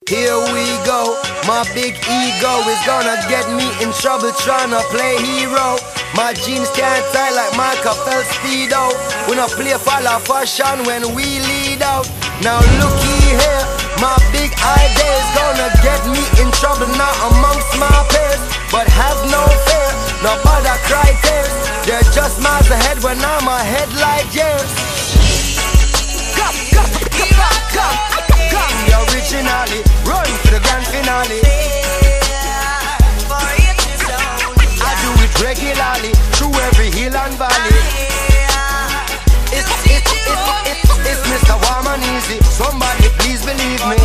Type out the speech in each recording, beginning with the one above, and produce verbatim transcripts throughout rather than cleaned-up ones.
Here we go. My big ego is gonna get me in trouble trying to play hero. My jeans can't tie like Michael Phelps Speedo. We not play follow fashion when we lead out. Now looky here, my big idea is gonna get me in trouble now amongst my peers. But have no fear, no bother cry tears. They're just miles ahead when I'm ahead like years. Come, come, come, come, come, come, originally, run to the grand finale. I do it regularly, through every hill and valley. It's, it's, it's, it's, it's Mister Warm and Easy, somebody please believe me.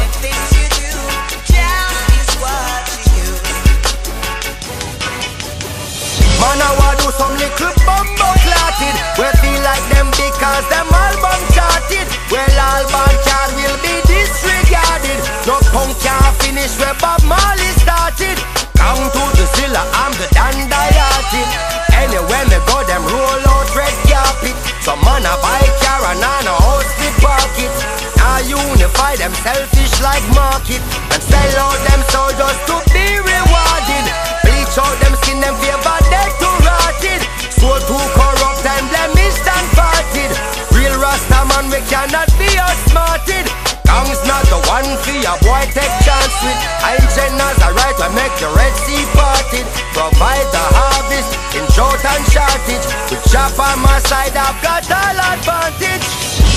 Man, I want do some little bumbo clotted. We feel like them because them album charted. Well, album card will be disregarded. No punk can't finish where Bob Marley started. Come to the Zilla, I'm the Dandayati. Anywhere me go, them roll out red carpet. Some man a buy car and on a house with pocket. Now unify them selfish like market and sell out them soldiers to be rewarded. Bleach out them skin, them favor dead to rotted. Soul too corrupt and blemished and parted. Real Rasta man, we cannot be outsmarted. Gang's not the one for your boy take chance with. I'm Jenna's a right to make the Red Sea parted. Provide the harvest in drought and shortage. With chop on my side, I've got all advantage.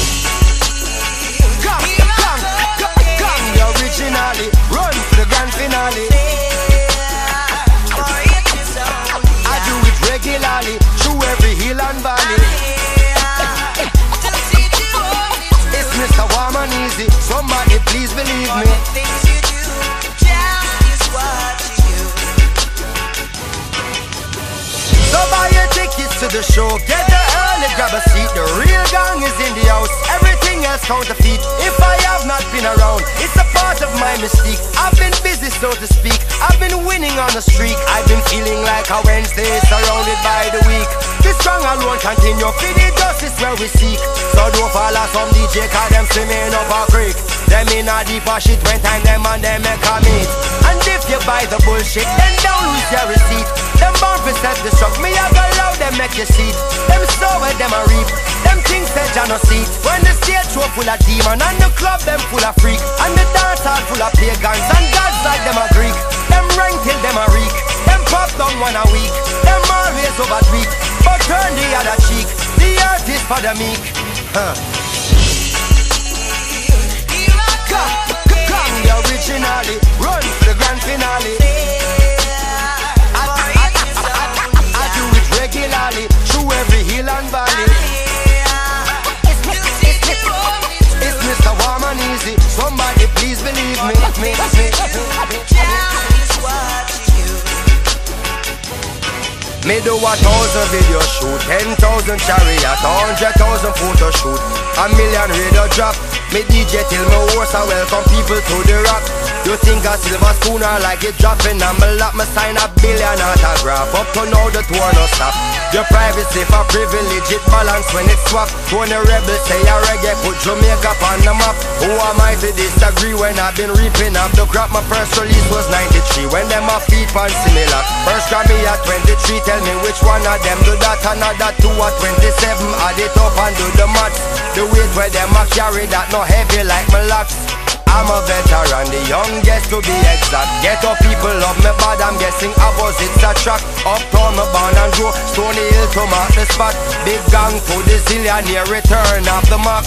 Come, come, come, come, originally, run for the grand finale. I do it regularly, through every hill and valley. It's Mister Warm and Easy, somebody please believe me. So buy your tickets to the show, get the early, grab a seat. The real gang is in the house, everything else counterfeit. If I have not been around, it's a part of my mystique. I've been busy, so to speak, I've been winning on the streak. I've been feeling like a Wednesday, surrounded by the week. The strong alone continue, for the justice where we seek. So don't follow some D J, cause them swimming up a creek. Them in a deeper shit, when time them and them make a meet. And if you buy the bullshit, then don't lose your receipt. Them bound for self-destruct, me I go loud, them make you see. Them sour, them a reap, them things that you no see. When the stage show full of demon, and the club them full of freak, and the dance hall full of pagans, and gods like them a Greek. Them rank till them a reek, them pop down one a week. Them always over tweet, but turn the other cheek. The earth is for the meek, huh. Come, come, the originally, run for the grand finale. Regularly, through every hill and valley. It's Mister Warm and Easy, somebody please believe me, me, me. Me do a thousand video shoot, ten thousand chariot, a hundred thousand photo shoot, a million radio drop. Me D J till me horse I welcome people to the rock. You think a silver schooner like it dropping on my lap. Me sign a billion autograph. Up to now the tour no stop. Your privacy for privilege, it balance when it swap. When the rebels say a reggae, put Jamaica on the map. Who am I to disagree when I've been reaping up the crop? My first release was ninety-three, when them a feet pan similar. First Grammy at twenty-three, tell me which one of them do that. Another two at twenty-seven, add it up and do the maths. The weight where them a carry that no heavy like my locks. I'm a veteran, the youngest to be exact. Ghetto people love me bad, I'm guessing opposites attract. Uptown me born and grow, Stony Hill to mark the spot. Big gang to the zillionaire, return of the mark.